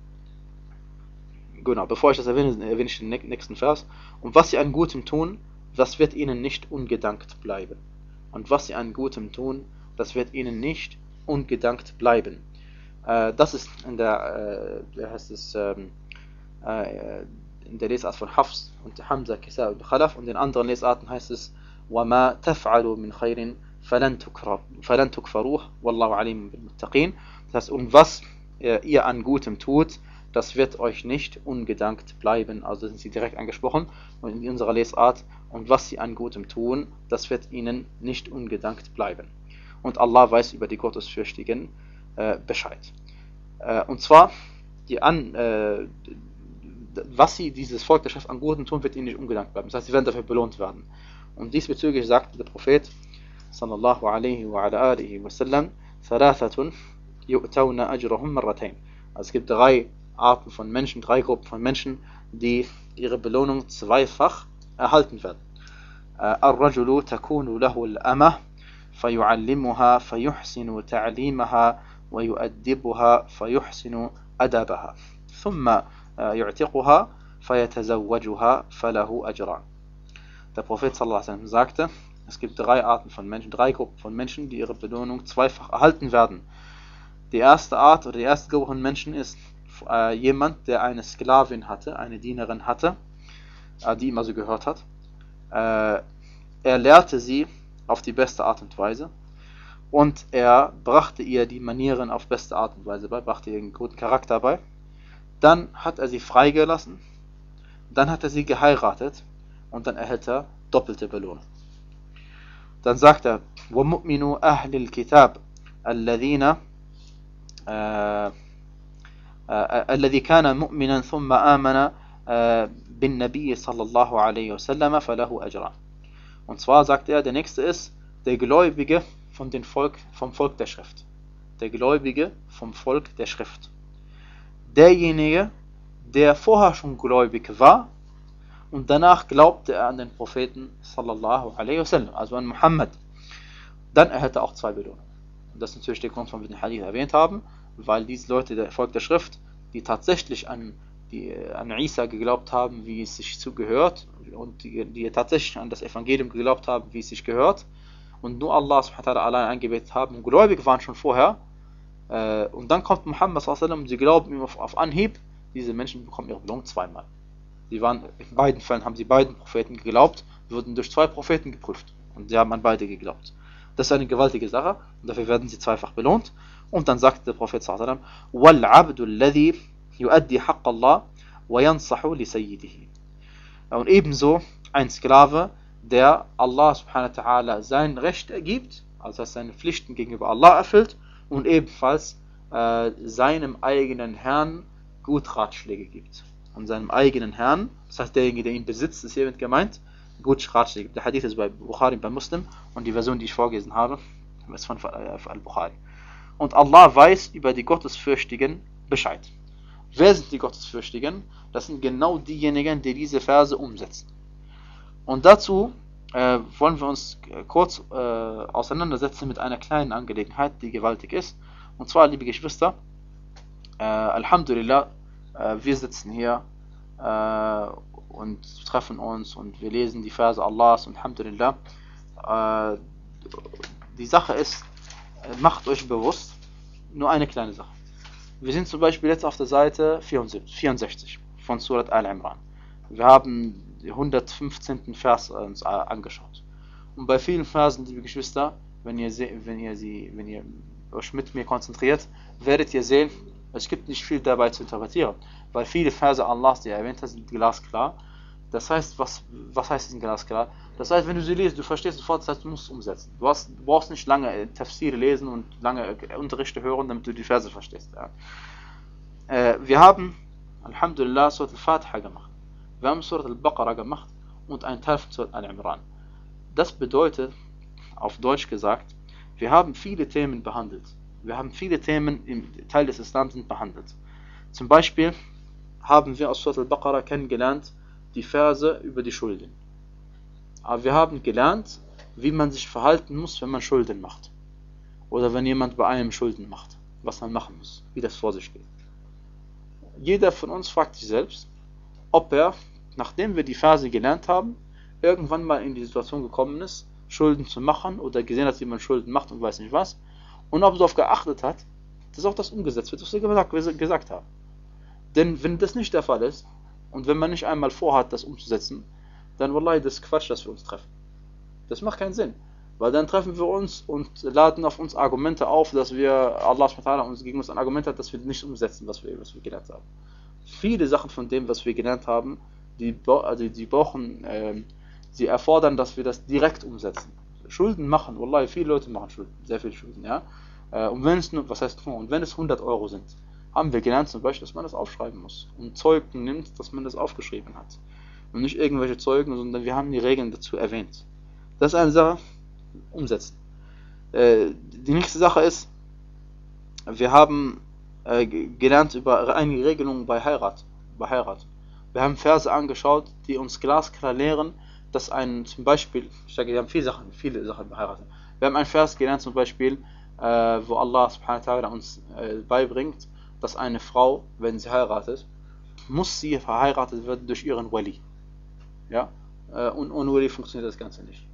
genau, bevor ich das erwähne, erwähne ich den nächsten Vers. Und was sie an Gutem tun, das wird ihnen nicht ungedankt bleiben. Und was sie an Gutem tun, das wird ihnen nicht ungedankt bleiben. Äh, das ist in der, äh, wie heißt es, ähm, äh, in der Lesart von Hafs und Hamza, Kisa und Khalaf, und in den anderen Lesarten heißt es وَمَا تَفْعَلُوا مِنْ خَيْرٍ فَلَنْ تُكْفَرُوهُ وَاللَّهُ عَلِيمٌ بِالْمُتَّقِينَ. Das heißt, und was äh, ihr an Gutem tut, das wird euch nicht ungedankt bleiben. Also sind sie direkt angesprochen und in unserer Lesart, und was sie an Gutem tun, das wird ihnen nicht ungedankt bleiben. Und Allah weiß über die Gottesfürchtigen äh, Bescheid. Äh, und zwar, die an, äh, was sie, dieses Volk der Schrift an Gutem tun, wird ihnen nicht ungedankt bleiben. Das heißt, sie werden dafür belohnt werden. Und diesbezüglich sagte der Prophet sallallahu alaihi wa ala alihi wa sallam, thalathatun yu'tawna ajrahum marratayn. Also es gibt drei Arten von Menschen, drei Gruppen von Menschen, die ihre Belohnung zweifach erhalten werden. Ar-rajulu takunu lahu al-amah fayu'allimuha fayuhsinu ta'limaha wa yu'addibuha fayuhsinu adabaha thumma yu'tiquha fayatazawwajuha falahu ajran. Der Prophet sallallahu alaihi wasallam sagte, es gibt drei Arten von Menschen, drei Gruppen von Menschen, die ihre Belohnung zweifach erhalten werden. Die erste Art oder die erste Gruppe von Menschen ist äh, jemand, der eine Sklavin hatte, eine Dienerin hatte, äh, die ihm also gehört hat. Äh, er lehrte sie auf die beste Art und Weise und er brachte ihr die Manieren auf beste Art und Weise bei, brachte ihr einen guten Charakter bei. Dann hat er sie freigelassen, dann hat er sie geheiratet und dann erhält er doppelte Belohnung. Dann sagt er, وَمُؤْمِنُوا أَهْلِ الْكِتَابِ الَّذِينَ الذي كان مؤمنا ثم آمن بالنبي صلى الله عليه وسلم فله أجران. Und zwar sagt er, der nächste ist der Gläubige von den Volk, vom Volk der Schrift. Der Gläubige vom Volk der Schrift. Derjenige, der vorher schon gläubig war und danach glaubte er an den Propheten sallallahu alaihi wasallam, also an Muhammad, dann erhält er auch zwei Belohnungen. Und das ist natürlich der Grund, warum wir den Hadith erwähnt haben, weil diese Leute, der Volk der Schrift, die tatsächlich an die an Isa geglaubt haben, wie es sich zugehört, und die, die tatsächlich an das Evangelium geglaubt haben, wie es sich gehört, und nur Allah subhanahu wa ta'ala allein angebetet haben und gläubig waren schon vorher. Äh, und dann kommt Muhammad sallallahu alaihi wasallam und sie glauben ihm auf, auf Anhieb. Diese Menschen bekommen ihre Belohnung zweimal. Sie waren, in beiden Fällen haben sie beiden Propheten geglaubt, wurden durch zwei Propheten geprüft und sie haben an beide geglaubt. Das ist eine gewaltige Sache und dafür werden sie zweifach belohnt. Und dann sagt der Prophet sallallahu alaihi wasallam: "Wal 'abdu alladhi yu'addi haqq Allah wa yansahu li sayyidihi." Und ebenso ein Sklave, der Allah subhanahu wa ta'ala sein Recht ergibt, also seine Pflichten gegenüber Allah erfüllt und ebenfalls äh, seinem eigenen Herrn gut Ratschläge gibt. Und seinem eigenen Herrn, das heißt derjenige, der ihn besitzt, ist hiermit gemeint, gut Ratschläge gibt. Der Hadith ist bei Bukhari, bei Muslim, und die Version, die ich vorgelesen habe, ist von Al-Bukhari. Und Allah weiß über die Gottesfürchtigen Bescheid. Wer sind die Gottesfürchtigen? Das sind genau diejenigen, die diese Verse umsetzen. Und dazu äh, wollen wir uns kurz äh, auseinandersetzen mit einer kleinen Angelegenheit, die gewaltig ist. Und zwar, liebe Geschwister, äh, Alhamdulillah, äh, wir sitzen hier äh, und treffen uns und wir lesen die Verse Allahs und Alhamdulillah. Äh, die Sache ist, äh, macht euch bewusst, nur eine kleine Sache. Wir sind zum Beispiel jetzt auf der Seite vierundsechzig von Surat Al-Imran. Wir haben den hundertfünfzehnten Vers uns angeschaut. Und bei vielen Versen, liebe Geschwister, wenn ihr, wenn ihr, sie, wenn ihr euch mit mir konzentriert, werdet ihr sehen, es gibt nicht viel dabei zu interpretieren. Weil viele Verse Allahs, die er erwähnt hat, sind glasklar. Das heißt, was, was heißt es glasklar? Das heißt, wenn du sie liest, du verstehst sofort, das heißt, du musst es umsetzen. Du, hast, du brauchst nicht lange Tafsir lesen und lange Unterrichte hören, damit du die Verse verstehst. Ja. Äh, wir haben, Alhamdulillah, Surat al-Fatiha gemacht. Wir haben Surat al-Baqarah gemacht und einen Teil von Surat Al-Imran. Das bedeutet, auf Deutsch gesagt, wir haben viele Themen behandelt. Wir haben viele Themen im Teil des Islams sind behandelt. Zum Beispiel haben wir aus Surat al-Baqarah kennengelernt, die Verse über die Schulden. Aber wir haben gelernt, wie man sich verhalten muss, wenn man Schulden macht. Oder wenn jemand bei einem Schulden macht. Was man machen muss. Wie das vor sich geht. Jeder von uns fragt sich selbst, ob er, nachdem wir die Verse gelernt haben, irgendwann mal in die Situation gekommen ist, Schulden zu machen oder gesehen hat, wie man Schulden macht und weiß nicht was. Und ob er darauf geachtet hat, dass auch das umgesetzt wird, was wir gesagt haben. Denn wenn das nicht der Fall ist, und wenn man nicht einmal vorhat, das umzusetzen, dann wallahi, das ist Quatsch, dass wir uns treffen. Das macht keinen Sinn. Weil dann treffen wir uns und laden auf uns Argumente auf, dass wir, Allah subhanahu wa ta'ala uns gegen uns ein Argument hat, dass wir nicht umsetzen, was wir, was wir gelernt haben. Viele Sachen von dem, was wir gelernt haben, die, also die brauchen, äh, sie erfordern, dass wir das direkt umsetzen. Schulden machen, wallahi, viele Leute machen Schulden, sehr viele Schulden, ja. Äh, und wenn es nur, was heißt nur, und wenn es hundert Euro sind, haben wir gelernt zum Beispiel, dass man das aufschreiben muss. Und Zeugen nimmt, dass man das aufgeschrieben hat. Und nicht irgendwelche Zeugen, sondern wir haben die Regeln dazu erwähnt. Das ist eine Sache, umsetzen. Äh, die nächste Sache ist, wir haben äh, gelernt über einige Regelungen bei Heirat. Bei Heirat. Wir haben Verse angeschaut, die uns glasklar lehren, dass ein, zum Beispiel, ich sage, wir haben viele Sachen, viele Sachen bei Heirat. Wir haben einen Vers gelernt, zum Beispiel, äh, wo Allah subhanahu wa ta'ala uns äh, beibringt, dass eine Frau, wenn sie heiratet, muss sie verheiratet werden durch ihren Wali. Ja? Äh, und ohne Wali funktioniert das Ganze nicht.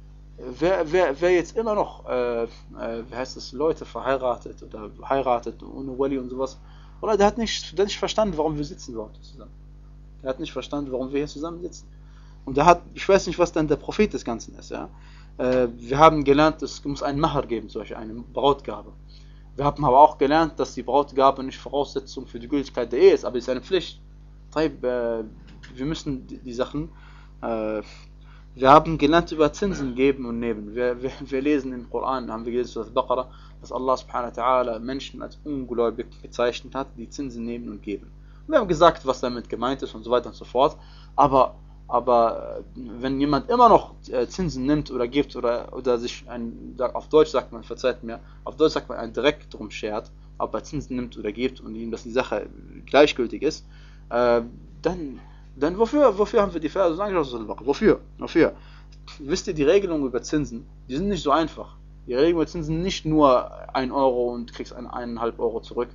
Wer, wer, wer jetzt immer noch, äh, äh, wie heißt es, Leute verheiratet oder heiratet ohne Wali und sowas, oder der hat nicht, der hat nicht verstanden, warum wir sitzen überhaupt zusammen. Der hat nicht verstanden, warum wir hier zusammen sitzen. Und der hat, ich weiß nicht, was dann der Prophet des Ganzen ist. Ja? Äh, wir haben gelernt, es muss einen Mahar geben, zum Beispiel eine Brautgabe. Wir haben aber auch gelernt, dass die Brautgabe nicht Voraussetzung für die Gültigkeit der Ehe ist, aber es ist eine Pflicht. Wir müssen die Sachen, wir haben gelernt über Zinsen geben und nehmen. Wir, wir, wir lesen im Koran, haben wir gelesen, dass Baqarah, dass Allah subhanahu wa ta'ala Menschen als ungläubig bezeichnet hat, die Zinsen nehmen und geben. Wir haben gesagt, was damit gemeint ist und so weiter und so fort, aber Aber wenn jemand immer noch Zinsen nimmt oder gibt oder, oder sich ein, auf Deutsch sagt man, verzeiht mir, auf Deutsch sagt man einen Dreck drum schert, ob er Zinsen nimmt oder gibt und ihm, dass die Sache gleichgültig ist, äh, dann, dann wofür, wofür haben wir die Verse angeschaut? Wofür? Wofür? Wisst ihr, die Regelungen über Zinsen, die sind nicht so einfach. Die Regelungen über Zinsen sind nicht nur ein Euro und du kriegst einen eineinhalb Euro zurück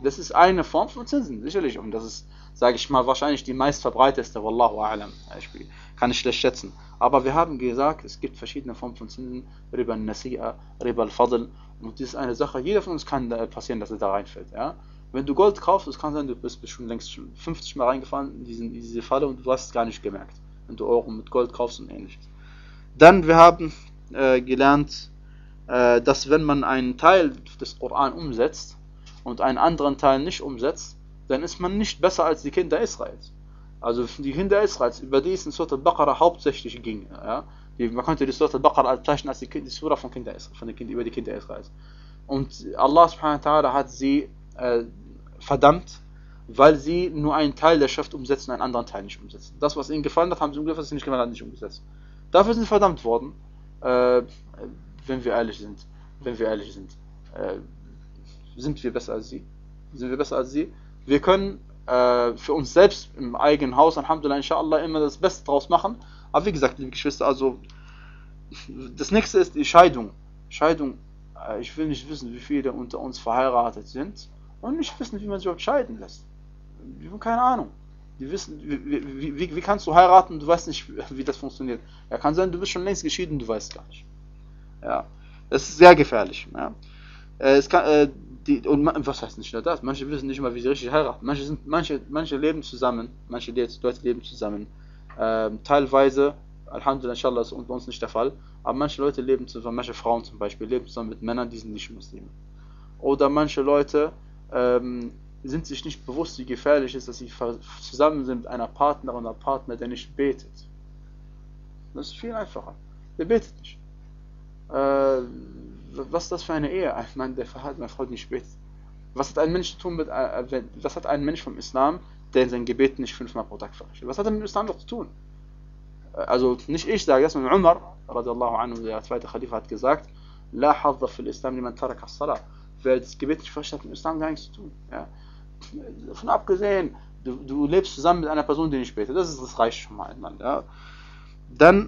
Das ist eine Form von Zinsen, sicherlich. Und das ist, sage ich mal, wahrscheinlich die meistverbreiteste, Wallahu a'lam. Kann ich schlecht schätzen. Aber wir haben gesagt, es gibt verschiedene Formen von Zinsen. Riba al-Nasi'a, Riba al-Fadl. Und das ist eine Sache, jeder von uns kann passieren, dass er da reinfällt. Ja? Wenn du Gold kaufst, es kann sein, du bist schon längst schon fünfzig Mal reingefallen in, diesen, in diese Falle und du hast es gar nicht gemerkt. Wenn du Euro mit Gold kaufst und ähnliches. Dann, wir haben äh, gelernt, äh, dass wenn man einen Teil des Koran umsetzt und einen anderen Teil nicht umsetzt, dann ist man nicht besser als die Kinder Israels. Also die Kinder Israels, über die es in Surah al-Baqarah hauptsächlich ging. Ja? Die, man könnte die Surah al-Baqarah bezeichnen als die, die Surah von Kinder Israel, von den kind, über die Kinder Israels. Und Allah subhanahu wa ta'ala hat sie äh, verdammt, weil sie nur einen Teil der Schrift umsetzen und einen anderen Teil nicht umsetzen. Das, was ihnen gefallen hat, haben sie umgesetzt, was ihnen nicht gefallen hat, nicht umgesetzt. Dafür sind sie verdammt worden, äh, wenn wir ehrlich sind. Wenn wir ehrlich sind. Äh, sind wir besser als sie? Sind wir besser als sie? Wir können äh, für uns selbst im eigenen Haus, Alhamdulillah, inshallah, immer das Beste draus machen. Aber wie gesagt, liebe Geschwister, also das nächste ist die Scheidung. Scheidung, äh, ich will nicht wissen, wie viele unter uns verheiratet sind und nicht wissen, wie man sich überhaupt scheiden lässt. Wir haben keine Ahnung. Die wissen, wie, wie, wie, wie kannst du heiraten, du weißt nicht, wie das funktioniert. Ja, kann sein, du bist schon längst geschieden, du weißt gar nicht. Ja, das ist sehr gefährlich. Ja. Es kann, äh, die, und was heißt nicht nur das? Manche wissen nicht mal, wie sie richtig heiraten. Manche, sind, manche, manche leben zusammen, manche Leute leben zusammen. Ähm, teilweise, Alhamdulillah, inshallah, ist bei uns nicht der Fall, aber manche Leute leben zusammen, manche Frauen zum Beispiel, leben zusammen mit Männern, die sind nicht Muslime. Oder manche Leute ähm, sind sich nicht bewusst, wie gefährlich es ist, dass sie zusammen sind mit einer Partnerin oder Partner, der nicht betet. Das ist viel einfacher. Der betet nicht. Äh, was ist das für eine Ehe? Ein Mann, der verheiratet, meine Frau, die nicht betet. Was hat ein Mensch zu tun mit, äh, was hat ein Mensch vom Islam, der in seinen Gebeten nicht fünfmal pro Tag verrichtet? Was hat er mit dem Islam noch zu tun? Also nicht ich sage das, sondern Umar, radiallahu anhu, der zweite Khalifa, hat gesagt, La hadda fil Islam liman taraka as-salah. Wer das Gebet nicht verrichtet, hat mit dem Islam gar nichts zu tun. Ja. Davon abgesehen, du, du lebst zusammen mit einer Person, die nicht betet. Das, ist, das reicht schon mal. Mann, ja. Dann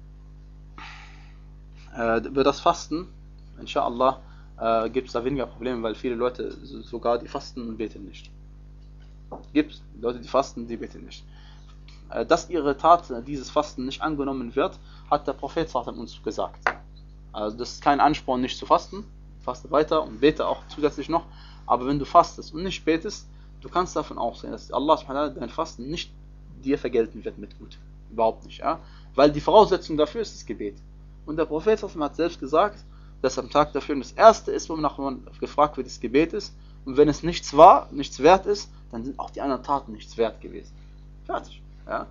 äh, über das Fasten, inshallah, äh, gibt es da weniger Probleme, weil viele Leute sogar die fasten und beten nicht. Gibt es Leute, die fasten, die beten nicht. Äh, dass ihre Tat, dieses Fasten nicht angenommen wird, hat der Prophet uns gesagt. Also das ist kein Ansporn, nicht zu fasten. Faste weiter und bete auch zusätzlich noch. Aber wenn du fastest und nicht betest, du kannst davon ausgehen, dass Allah subhanahu wa ta'ala dein Fasten nicht dir vergelten wird mit gut. Überhaupt nicht. Ja? Weil die Voraussetzung dafür ist das Gebet. Und der Prophet hat selbst gesagt, dass am Tag dafür das erste ist, wo man gefragt wird, das Gebet ist. Und wenn es nichts war, nichts wert ist, dann sind auch die anderen Taten nichts wert gewesen. Fertig. Ja?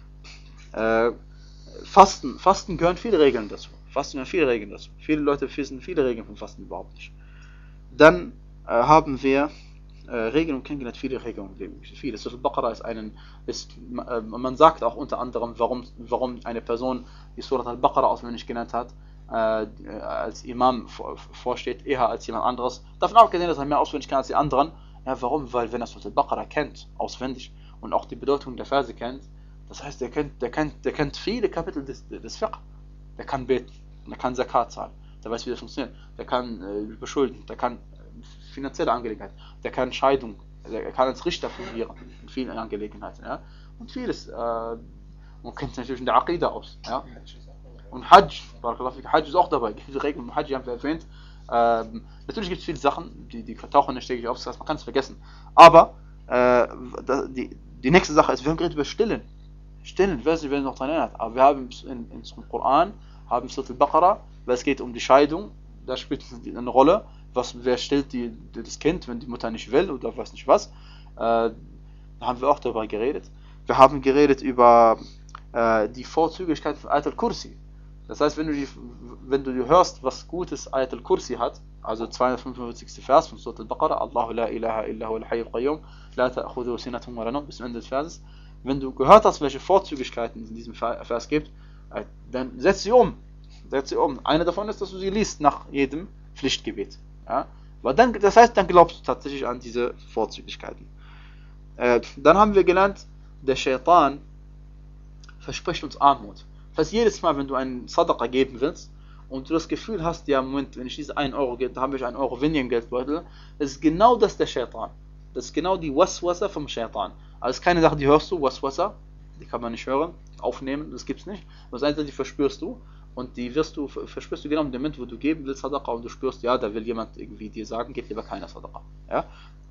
Äh, Fasten, Fasten gehören viele Regeln dazu. Fasten gehören viele Regeln dazu. Viele Leute wissen viele Regeln vom Fasten überhaupt nicht. Dann äh, haben wir äh, Regeln und kennengelernt, viele Regeln im Leben. Viele. Surah al-Baqarah ist einen, ist, äh, man sagt auch unter anderem, warum, warum eine Person die Surah al-Baqarah auswendig genannt hat, äh, als Imam vor, vorsteht, eher als jemand anderes. Davon abgesehen, dass er mehr auswendig kann als die anderen. Ja, warum? Weil wenn er Surah al-Baqarah kennt, auswendig, und auch die Bedeutung der Verse kennt, das heißt, der kennt, der kennt, der kennt viele Kapitel des, des Fiqh. Der kann beten, der kann Zakat zahlen, der weiß, wie das funktioniert, der kann äh, beschulden, der kann äh, finanzielle Angelegenheiten, der kann Scheidung, der kann als Richter fungieren in vielen Angelegenheiten, ja, und vieles. Äh, und kennt sich natürlich in der Aqidah aus, ja. Und Hajj, Hajj ist auch dabei, viele Regeln im Hajj haben wir erwähnt. Ähm, natürlich gibt es viele Sachen, die, die tauchen nicht täglich auf, das heißt, man kann es vergessen. Aber äh, die, die nächste Sache ist, wir haben geredet über Stillen. Stillen, wer sich noch daran erinnert. Aber wir haben in, in unserem Koran, haben Surah al-Baqarah, weil es geht um die Scheidung, da spielt eine Rolle, was, wer stillt die, das Kind, wenn die Mutter nicht will oder weiß nicht was. Äh, da haben wir auch darüber geredet. Wir haben geredet über äh, die Vorzüglichkeit von Ayat al-Kursi. Das heißt, wenn du, die, wenn du hörst, was Gutes Ayat al-Kursi hat, also zweihundertfünfundfünfzigster Vers von Surah al-Baqarah, Allahu la ilaha illa huwa al-hayyul qayyum, la ta'khudhuhu sinatun wa la nawm, bis zum Ende des Verses. Wenn du gehört hast, welche Vorzüglichkeiten es in diesem Vers gibt, dann setz sie um. Setz sie um. Eine davon ist, dass du sie liest nach jedem Pflichtgebet. Ja? Weil dann, das heißt, dann glaubst du tatsächlich an diese Vorzüglichkeiten. Äh, dann haben wir gelernt, der Shaitan verspricht uns Armut. Das heißt, jedes Mal, wenn du einen Sadaqa geben willst und du das Gefühl hast, ja, Moment, wenn ich diese einen Euro gebe, dann habe ich einen Euro weniger im Geldbeutel, das ist genau das der Shaitan. Das ist genau die Waswasa vom Shaitan. Also es ist keine Sache, die hörst du, Waswasa, die kann man nicht hören, aufnehmen, das gibt's nicht. Das heißt, die verspürst du und die wirst du, verspürst du genau im Moment, wo du geben willst Sadaqa und du spürst, ja, da will jemand irgendwie dir sagen, gib lieber keiner Sadaqa. Ja?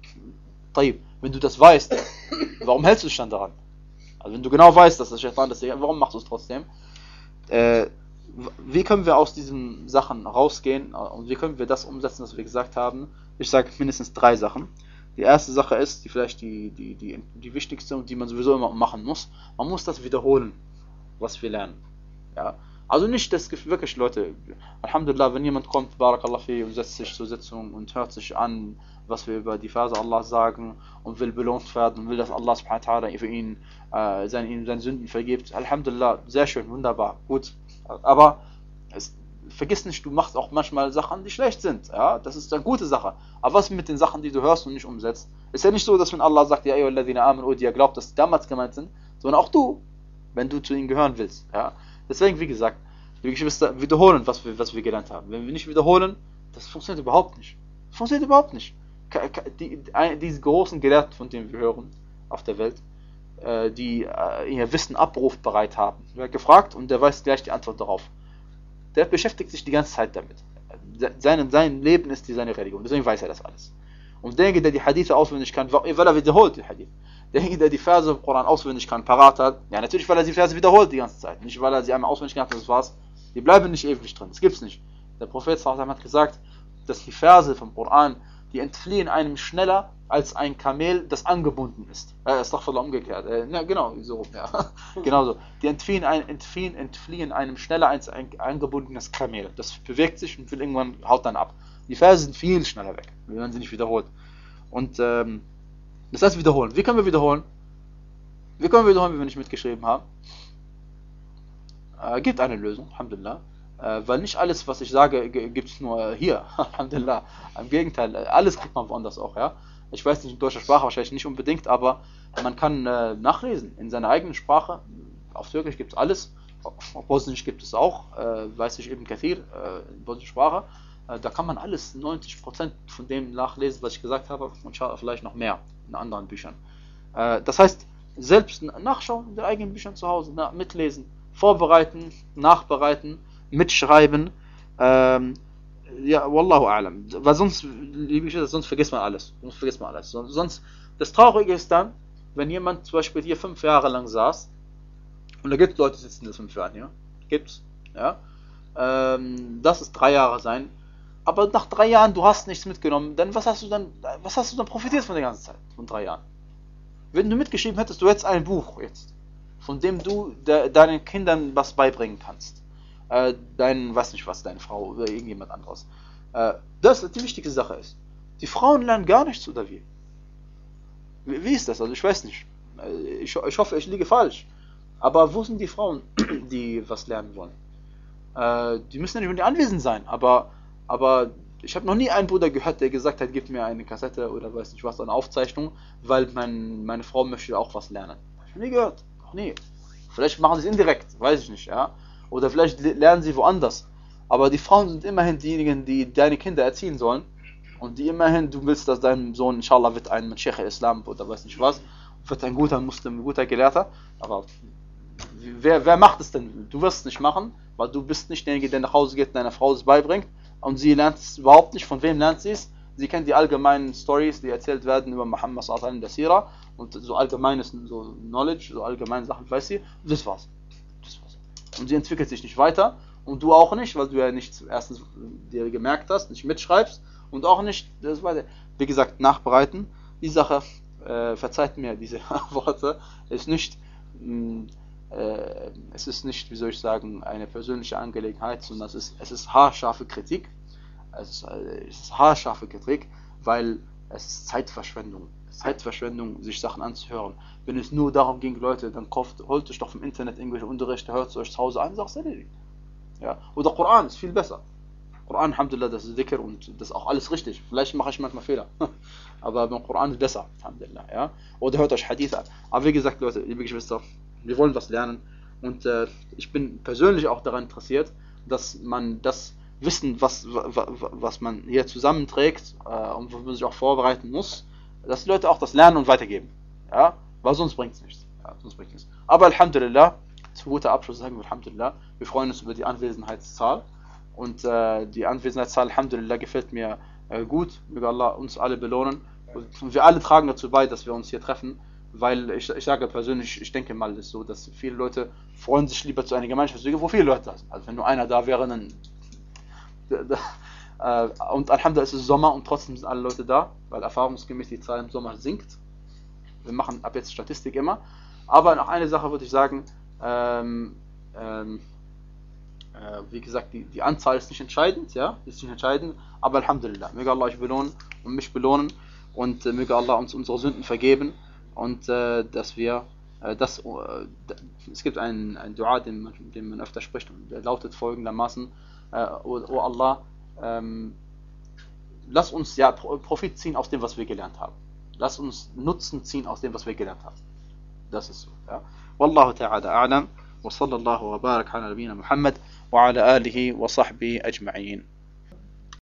Taib, wenn du das weißt, warum hältst du dich dann daran? Also wenn du genau weißt, dass das Shaitan das dir, warum machst du es trotzdem? Äh, wie können wir aus diesen Sachen rausgehen und wie können wir das umsetzen, was wir gesagt haben? Ich sage mindestens drei Sachen. Die erste Sache ist, die vielleicht die, die, die, die wichtigste und die man sowieso immer machen muss, man muss das wiederholen, was wir lernen. Ja? Also nicht das Gefühl, wirklich Leute, Alhamdulillah, wenn jemand kommt, Barakallah fi, und setzt sich zur Sitzung und hört sich an, was wir über die Verse Allah sagen und will belohnt werden und will, dass Allah subhanahu wa ta'ala für ihn äh, seine, seine Sünden vergibt. Alhamdulillah, sehr schön, wunderbar, gut. Aber es, vergiss nicht, du machst auch manchmal Sachen, die schlecht sind. Ja? Das ist eine gute Sache. Aber was mit den Sachen, die du hörst und nicht umsetzt? Ist ja nicht so, dass wenn Allah sagt, ja, ayyuhalladhina amanu, die ja glaubt, dass die damals gemeint sind, sondern auch du, wenn du zu ihnen gehören willst. Ja? Deswegen, wie gesagt, liebe Geschwister, wiederholen, was wir, was wir gelernt haben. Wenn wir nicht wiederholen, das funktioniert überhaupt nicht. Das funktioniert überhaupt nicht. Die, die, diese großen Gelehrten, von denen wir hören auf der Welt, die ihr Wissen abrufbereit haben. Er wird gefragt und der weiß gleich die Antwort darauf. Der beschäftigt sich die ganze Zeit damit. Sein, sein Leben ist die, seine Religion, deswegen weiß er das alles. Und derjenige, der die Hadithe auswendig kann, weil er wiederholt die Hadith. Derjenige, der die Verse im Koran auswendig kann, parat hat, ja natürlich, weil er die Verse wiederholt die ganze Zeit. Nicht, weil er sie einmal auswendig kann, das war's. Die bleiben nicht ewig drin, das gibt's nicht. Der Prophet hat gesagt, dass die Verse vom Koran, die entfliehen einem schneller als ein Kamel, das angebunden ist. Äh, ist doch voll umgekehrt. Äh, ja, genau, so, ja. Genau so. Die entfliehen, ein, entfliehen, entfliehen einem schneller als ein angebundenes Kamel. Das bewegt sich und will irgendwann, haut dann ab. Die Verse sind viel schneller weg, wenn man sie nicht wiederholt. Und ähm, das heißt wiederholen. Wie können wir wiederholen? Wie können wir wiederholen, wenn wir nicht mitgeschrieben haben? Äh, gibt eine Lösung, Alhamdulillah. Äh, weil nicht alles, was ich sage, gibt es nur hier. Alhamdulillah. Im Gegenteil, alles kriegt man woanders auch, ja. Ich weiß nicht, in deutscher Sprache wahrscheinlich nicht unbedingt, aber man kann äh, nachlesen in seiner eigenen Sprache. Auf Türkisch gibt es alles, auf Bosnisch gibt es auch, äh, weiß ich eben Kathir, äh, in bosnischer Sprache. Äh, da kann man alles, neunzig Prozent von dem nachlesen, was ich gesagt habe, und vielleicht noch mehr in anderen Büchern. Äh, das heißt, selbst nachschauen in den eigenen Büchern zu Hause, na, mitlesen, vorbereiten, nachbereiten, mitschreiben. Ähm, Ja, wallahu a'lam. Weil sonst, liebe Geschwister, sonst vergisst man alles. Sonst vergisst man alles. Sonst, das Traurige ist dann, wenn jemand zum Beispiel hier fünf Jahre lang saß, und da gibt es Leute, die sitzen jetzt fünf Jahre hier, gibt's, ja, ähm, das ist drei Jahre sein, aber nach drei Jahren, du hast nichts mitgenommen, dann was hast du dann, was hast du dann profitiert von der ganzen Zeit, von drei Jahren? Wenn du mitgeschrieben hättest, du hättest ein Buch jetzt, von dem du de, deinen Kindern was beibringen kannst. Äh, dein, weiß nicht was, deine Frau oder irgendjemand anderes. Äh, das die wichtigste Sache ist. Die Frauen lernen gar nichts, oder wie? Wie, wie ist das? Also ich weiß nicht. Äh, ich, ich hoffe, ich liege falsch. Aber wo sind die Frauen, die was lernen wollen? Äh, die müssen ja nicht unbedingt anwesend sein, aber, aber ich habe noch nie einen Bruder gehört, der gesagt hat, gib mir eine Kassette oder weiß nicht was, eine Aufzeichnung, weil mein, meine Frau möchte auch was lernen. Hab ich nie gehört. Noch nie. Vielleicht machen sie es indirekt, weiß ich nicht, ja. Oder vielleicht lernen sie woanders. Aber die Frauen sind immerhin diejenigen, die deine Kinder erziehen sollen. Und die immerhin, du willst, dass dein Sohn, inshallah, wird ein Sheikh Islam oder weiß nicht was, wird ein guter Muslim, ein guter Gelehrter. Aber wer, wer macht es denn? Du wirst es nicht machen, weil du bist nicht derjenige, der nach Hause geht und deiner Frau es beibringt. Und sie lernt es überhaupt nicht. Von wem lernt sie es? Sie kennt die allgemeinen Stories, die erzählt werden über Muhammad sallallahu alaihi wasallam in der Sira. Und so allgemeines so Knowledge, so allgemeine Sachen weiß sie. Das war's. Und sie entwickelt sich nicht weiter und du auch nicht, weil du ja nicht erstens dir gemerkt hast, nicht mitschreibst und auch nicht, das weiter. Wie gesagt, nachbereiten. Die Sache, äh, verzeiht mir diese Worte, ist nicht, mh, äh, es ist nicht, wie soll ich sagen, eine persönliche Angelegenheit, sondern es ist, es ist haarscharfe Kritik. Es ist, äh, es ist haarscharfe Kritik, weil es ist Zeitverschwendung. Zeitverschwendung, sich Sachen anzuhören. Wenn es nur darum ging, Leute, dann kauft, holt euch doch vom Internet irgendwelche Unterrichte, hört es euch zu Hause an, sagt es erledigt. Ja? Oder Koran ist viel besser. Koran, Alhamdulillah, das ist Dhikr und das ist auch alles richtig. Vielleicht mache ich manchmal Fehler. Aber beim Koran ist besser, Alhamdulillah. Ja? Oder hört euch Hadith an. Aber wie gesagt, Leute, liebe Geschwister, wir wollen was lernen. Und äh, ich bin persönlich auch daran interessiert, dass man das Wissen, was, was, was man hier zusammenträgt äh, und wo man sich auch vorbereiten muss, dass die Leute auch das lernen und weitergeben. Ja, weil sonst bringt es nichts. Ja, sonst bringt nichts. Aber Alhamdulillah, zu guter Abschluss sagen wir Alhamdulillah, wir freuen uns über die Anwesenheitszahl. Und äh, die Anwesenheitszahl, Alhamdulillah, gefällt mir äh, gut. Möge Allah uns alle belohnen. Und wir alle tragen dazu bei, dass wir uns hier treffen. Weil ich, ich sage persönlich, ich denke mal, es ist so, dass viele Leute freuen sich lieber zu einer Gemeinschaft, wo viele Leute da sind. Also wenn nur einer da wäre, dann... Äh, und Alhamdulillah, es ist Sommer und trotzdem sind alle Leute da, weil erfahrungsgemäß die Zahl im Sommer sinkt. Wir machen ab jetzt Statistik immer. Aber noch eine Sache würde ich sagen, ähm, ähm, äh, wie gesagt, die, die Anzahl ist nicht entscheidend, ja, ist nicht entscheidend, aber Alhamdulillah, möge Allah euch belohnen und mich belohnen und äh, möge Allah uns unsere Sünden vergeben und äh, dass wir, äh, das, äh, es gibt einen, einen Dua, den man, den man öfter spricht, und der lautet folgendermaßen, äh, O, O Allah, ähm, lass uns ja Profit ziehen aus dem, was wir gelernt haben. Lass uns Nutzen ziehen aus dem, was wir gelernt haben. Das ist so. Ja. Wallahu ta'ala a'lam. Wa sallallahu wa barak ala nabina Muhammad wa ala alihi wa sahbihi ajma'in.